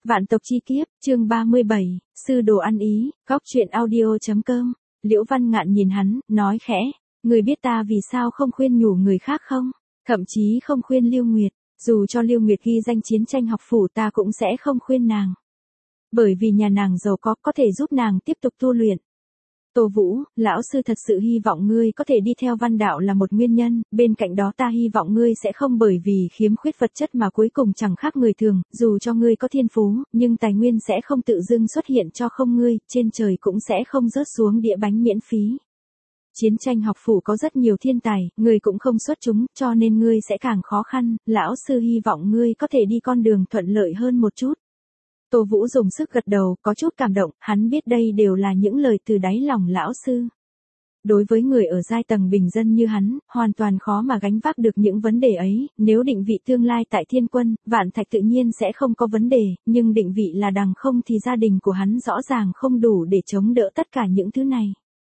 Vạn tộc chi kiếp, chương 37, sư đồ ăn ý, góc truyện audio.com. Liễu Văn Ngạn nhìn hắn, nói khẽ, người biết ta vì sao không khuyên nhủ người khác không? Thậm chí không khuyên Lưu Nguyệt, dù cho Lưu Nguyệt ghi danh chiến tranh học phủ ta cũng sẽ không khuyên nàng. Bởi vì nhà nàng giàu có thể giúp nàng tiếp tục tu luyện. Tô Vũ, lão sư thật sự hy vọng ngươi có thể đi theo văn đạo là một nguyên nhân, bên cạnh đó ta hy vọng ngươi sẽ không bởi vì khiếm khuyết vật chất mà cuối cùng chẳng khác người thường, dù cho ngươi có thiên phú, nhưng tài nguyên sẽ không tự dưng xuất hiện cho không ngươi, trên trời cũng sẽ không rớt xuống đĩa bánh miễn phí. Chiến tranh học phủ có rất nhiều thiên tài, ngươi cũng không xuất chúng, cho nên ngươi sẽ càng khó khăn, lão sư hy vọng ngươi có thể đi con đường thuận lợi hơn một chút. Tô Vũ dùng sức gật đầu, có chút cảm động, hắn biết đây đều là những lời từ đáy lòng lão sư. Đối với người ở giai tầng bình dân như hắn, hoàn toàn khó mà gánh vác được những vấn đề ấy, nếu định vị tương lai tại Thiên Quân, Vạn Thạch tự nhiên sẽ không có vấn đề, nhưng định vị là đằng không thì gia đình của hắn rõ ràng không đủ để chống đỡ tất cả những thứ này.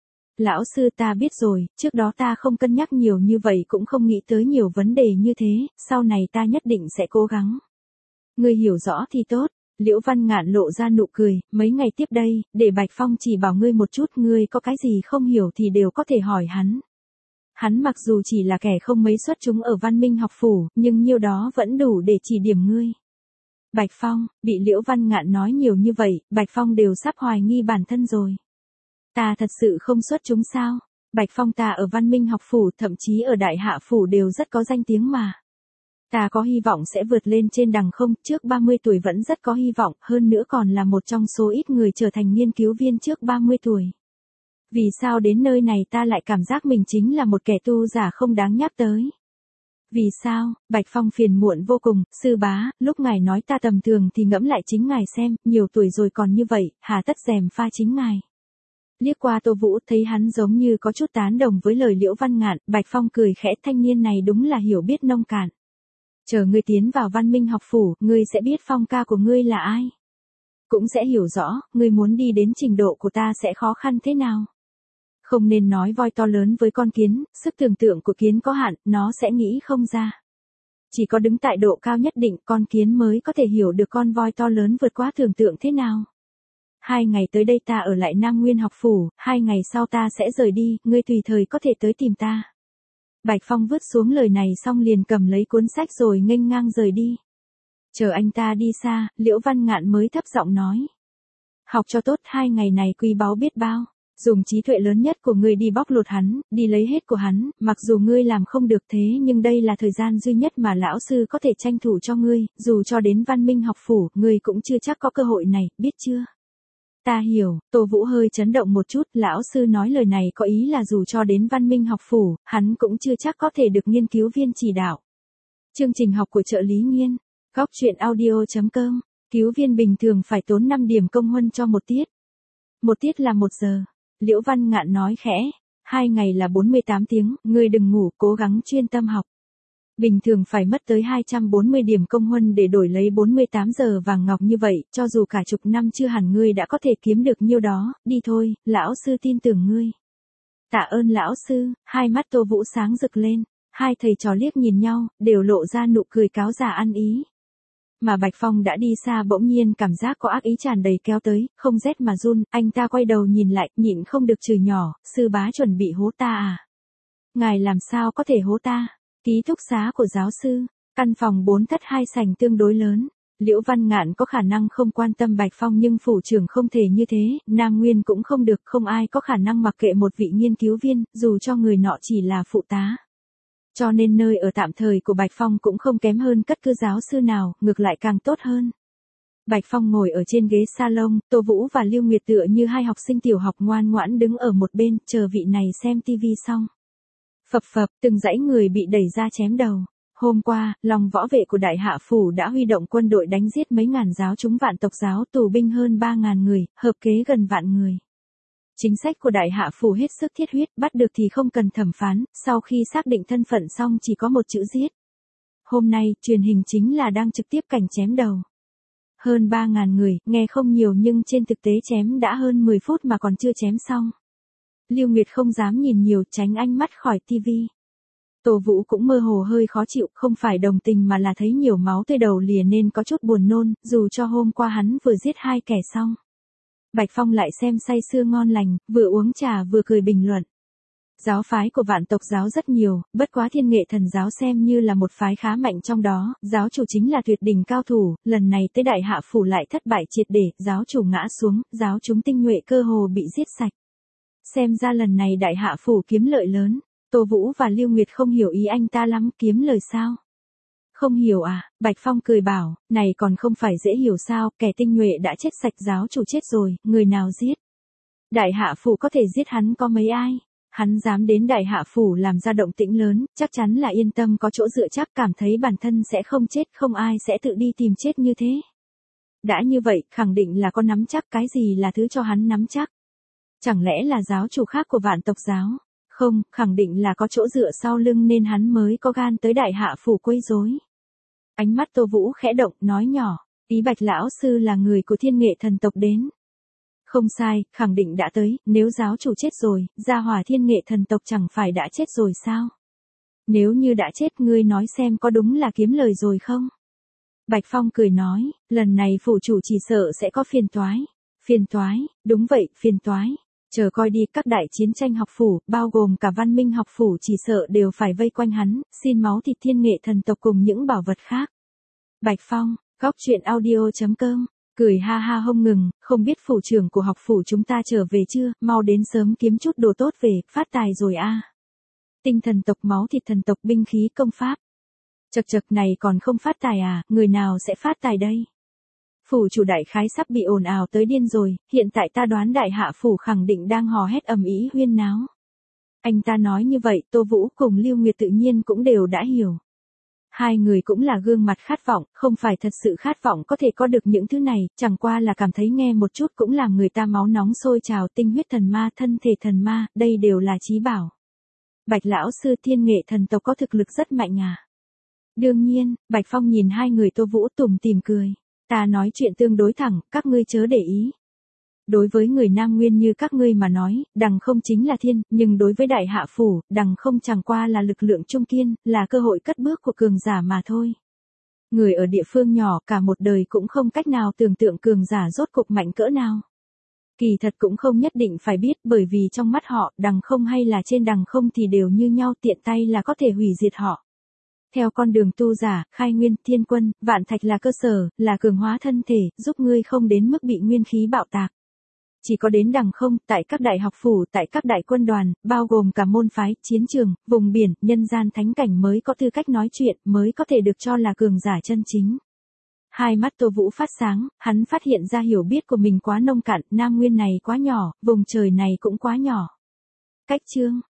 Lão sư ta biết rồi, trước đó ta không cân nhắc nhiều như vậy cũng không nghĩ tới nhiều vấn đề như thế, sau này ta nhất định sẽ cố gắng. Ngươi hiểu rõ thì tốt. Liễu Văn Ngạn lộ ra nụ cười, mấy ngày tiếp đây, để Bạch Phong chỉ bảo ngươi một chút, ngươi có cái gì không hiểu thì đều có thể hỏi hắn. Hắn mặc dù chỉ là kẻ không mấy xuất chúng ở Văn Minh học phủ, nhưng nhiêu đó vẫn đủ để chỉ điểm ngươi. Bạch Phong, bị Liễu Văn Ngạn nói nhiều như vậy, Bạch Phong đều sắp hoài nghi bản thân rồi. Ta thật sự không xuất chúng sao? Bạch Phong ta ở Văn Minh học phủ, thậm chí ở Đại Hạ phủ đều rất có danh tiếng mà. Ta có hy vọng sẽ vượt lên trên đằng không, trước 30 tuổi vẫn rất có hy vọng, hơn nữa còn là một trong số ít người trở thành nghiên cứu viên trước 30 tuổi. Vì sao đến nơi này ta lại cảm giác mình chính là một kẻ tu giả không đáng nhắc tới? Vì sao? Bạch Phong phiền muộn vô cùng, sư bá, lúc ngài nói ta tầm thường thì ngẫm lại chính ngài xem, nhiều tuổi rồi còn như vậy, hà tất dèm pha chính ngài. Liếc qua Tô Vũ thấy hắn giống như có chút tán đồng với lời Liễu Văn Ngạn, Bạch Phong cười khẽ, thanh niên này đúng là hiểu biết nông cạn. Chờ ngươi tiến vào Văn Minh học phủ, ngươi sẽ biết Phong ca của ngươi là ai. Cũng sẽ hiểu rõ, ngươi muốn đi đến trình độ của ta sẽ khó khăn thế nào. Không nên nói voi to lớn với con kiến, sức tưởng tượng của kiến có hạn, nó sẽ nghĩ không ra. Chỉ có đứng tại độ cao nhất định, con kiến mới có thể hiểu được con voi to lớn vượt quá tưởng tượng thế nào. 2 ngày tới đây ta ở lại Nam Nguyên học phủ, 2 ngày sau ta sẽ rời đi, ngươi tùy thời có thể tới tìm ta. Bạch Phong vứt xuống lời này xong liền cầm lấy cuốn sách rồi nghênh ngang rời đi. Chờ anh ta đi xa, Liễu Văn Ngạn mới thấp giọng nói. Học cho tốt, 2 ngày này quý báu biết bao. Dùng trí tuệ lớn nhất của ngươi đi bóc lột hắn, đi lấy hết của hắn, mặc dù ngươi làm không được thế nhưng đây là thời gian duy nhất mà lão sư có thể tranh thủ cho ngươi, dù cho đến Văn Minh học phủ, ngươi cũng chưa chắc có cơ hội này, biết chưa? Ta hiểu, Tô Vũ hơi chấn động một chút, lão sư nói lời này có ý là dù cho đến Văn Minh học phủ, hắn cũng chưa chắc có thể được nghiên cứu viên chỉ đạo. Chương trình học của trợ lý Nghiên, góc truyện audio.com, cứu viên bình thường phải tốn 5 điểm công huân cho một tiết. Một tiết là 1 giờ. Liễu Văn Ngạn nói khẽ, 2 ngày là 48 tiếng, ngươi đừng ngủ, cố gắng chuyên tâm học. Bình thường phải mất tới 240 điểm công huân để đổi lấy 48 giờ vàng ngọc như vậy, cho dù cả chục năm chưa hẳn ngươi đã có thể kiếm được nhiêu đó, đi thôi, lão sư tin tưởng ngươi. Tạ ơn lão sư, hai mắt Tô Vũ sáng rực lên, hai thầy trò liếc nhìn nhau, đều lộ ra nụ cười cáo già ăn ý. Mà Bạch Phong đã đi xa bỗng nhiên cảm giác có ác ý tràn đầy kéo tới, không rét mà run, anh ta quay đầu nhìn lại, nhịn không được chửi nhỏ, sư bá chuẩn bị hố ta à? Ngài làm sao có thể hố ta? Ký túc xá của giáo sư, căn phòng 4 thất 2 sảnh tương đối lớn. Liễu Văn Ngạn có khả năng không quan tâm Bạch Phong nhưng phủ trưởng không thể như thế, Nam Nguyên cũng không được, không ai có khả năng mặc kệ một vị nghiên cứu viên, dù cho người nọ chỉ là phụ tá. Cho nên nơi ở tạm thời của Bạch Phong cũng không kém hơn cất cư giáo sư nào, ngược lại càng tốt hơn. Bạch Phong ngồi ở trên ghế salon, Tô Vũ và Lưu Nguyệt tựa như hai học sinh tiểu học ngoan ngoãn đứng ở một bên, chờ vị này xem tivi xong. Phập phập, từng dãy người bị đẩy ra chém đầu. Hôm qua, lòng võ vệ của Đại Hạ phủ đã huy động quân đội đánh giết mấy ngàn giáo chúng Vạn tộc giáo, tù binh hơn 3.000 người, hợp kế gần vạn người. Chính sách của Đại Hạ phủ hết sức thiết huyết, bắt được thì không cần thẩm phán, sau khi xác định thân phận xong chỉ có một chữ giết. Hôm nay, truyền hình chính là đang trực tiếp cảnh chém đầu. Hơn 3.000 người, nghe không nhiều nhưng trên thực tế chém đã hơn 10 phút mà còn chưa chém xong. Lưu Nguyệt không dám nhìn nhiều, tránh ánh mắt khỏi tivi. Tô Vũ cũng mơ hồ hơi khó chịu, không phải đồng tình mà là thấy nhiều máu tươi đầu lìa nên có chút buồn nôn, dù cho hôm qua hắn vừa giết 2 kẻ xong. Bạch Phong lại xem say sưa ngon lành, vừa uống trà vừa cười bình luận. Giáo phái của Vạn Tộc giáo rất nhiều, bất quá Thiên Nghệ Thần giáo xem như là một phái khá mạnh trong đó, giáo chủ chính là tuyệt đỉnh cao thủ, lần này tới Đại Hạ Phủ lại thất bại triệt để, giáo chủ ngã xuống, giáo chúng tinh nhuệ cơ hồ bị giết sạch. Xem ra lần này Đại Hạ Phủ kiếm lợi lớn. Tô Vũ và Lưu Nguyệt không hiểu ý anh ta lắm, kiếm lời sao? Không hiểu à, Bạch Phong cười bảo, này còn không phải dễ hiểu sao, kẻ tinh nhuệ đã chết sạch, giáo chủ chết rồi, người nào giết? Đại Hạ Phủ có thể giết hắn có mấy ai? Hắn dám đến Đại Hạ Phủ làm ra động tĩnh lớn, chắc chắn là yên tâm có chỗ dựa chắc, cảm thấy bản thân sẽ không chết, không ai sẽ tự đi tìm chết như thế. Đã như vậy, khẳng định là có nắm chắc, cái gì là thứ cho hắn nắm chắc? Chẳng lẽ là giáo chủ khác của Vạn Tộc giáo? Không, khẳng định là có chỗ dựa sau lưng nên hắn mới có gan tới Đại Hạ Phủ quấy rối. Ánh mắt Tô Vũ khẽ động, nói nhỏ, ý Bạch lão sư là người của Thiên Nghệ Thần tộc đến. Không sai, khẳng định đã tới, nếu giáo chủ chết rồi, gia hỏa Thiên Nghệ Thần tộc chẳng phải đã chết rồi sao? Nếu như đã chết, ngươi nói xem có đúng là kiếm lời rồi không? Bạch Phong cười nói, lần này phủ chủ chỉ sợ sẽ có phiền toái. Phiền toái, đúng vậy, phiền toái. Chờ coi đi, các đại chiến tranh học phủ, bao gồm cả văn minh học phủ chỉ sợ đều phải vây quanh hắn, xin máu thịt Thiên Nghệ Thần tộc cùng những bảo vật khác. Bạch Phong, góc truyện audio.com, cười ha ha không ngừng, không biết phủ trưởng của học phủ chúng ta trở về chưa, mau đến sớm kiếm chút đồ tốt về, phát tài rồi a. Tinh thần tộc, máu thịt thần tộc, binh khí công pháp. Chật chật, này còn không phát tài à, người nào sẽ phát tài đây? Phủ chủ đại khái sắp bị ồn ào tới điên rồi, hiện tại ta đoán Đại Hạ Phủ khẳng định đang hò hét ầm ĩ huyên náo. Anh ta nói như vậy, Tô Vũ cùng Lưu Nguyệt tự nhiên cũng đều đã hiểu. Hai người cũng là gương mặt khát vọng, không phải thật sự khát vọng có thể có được những thứ này, chẳng qua là cảm thấy nghe một chút cũng làm người ta máu nóng sôi trào, tinh huyết thần ma, thân thể thần ma, đây đều là chí bảo. Bạch lão sư, Thiên Nghệ Thần tộc có thực lực rất mạnh à? Đương nhiên, Bạch Phong nhìn hai người Tô Vũ tủm tỉm cười. Ta nói chuyện tương đối thẳng, các ngươi chớ để ý. Đối với người Nam Nguyên như các ngươi mà nói, đằng không chính là thiên, nhưng đối với Đại Hạ Phủ, đằng không chẳng qua là lực lượng trung kiên, là cơ hội cất bước của cường giả mà thôi. Người ở địa phương nhỏ cả một đời cũng không cách nào tưởng tượng cường giả rốt cục mạnh cỡ nào. Kỳ thật cũng không nhất định phải biết, bởi vì trong mắt họ, đằng không hay là trên đằng không thì đều như nhau, tiện tay là có thể hủy diệt họ. Theo con đường tu giả, khai nguyên, thiên quân, vạn thạch là cơ sở, là cường hóa thân thể, giúp ngươi không đến mức bị nguyên khí bạo tạc. Chỉ có đến đằng không, tại các đại học phủ, tại các đại quân đoàn, bao gồm cả môn phái, chiến trường, vùng biển, nhân gian thánh cảnh mới có tư cách nói chuyện, mới có thể được cho là cường giả chân chính. Hai mắt Tô Vũ phát sáng, hắn phát hiện ra hiểu biết của mình quá nông cạn, Nam Nguyên này quá nhỏ, vùng trời này cũng quá nhỏ. Cách chương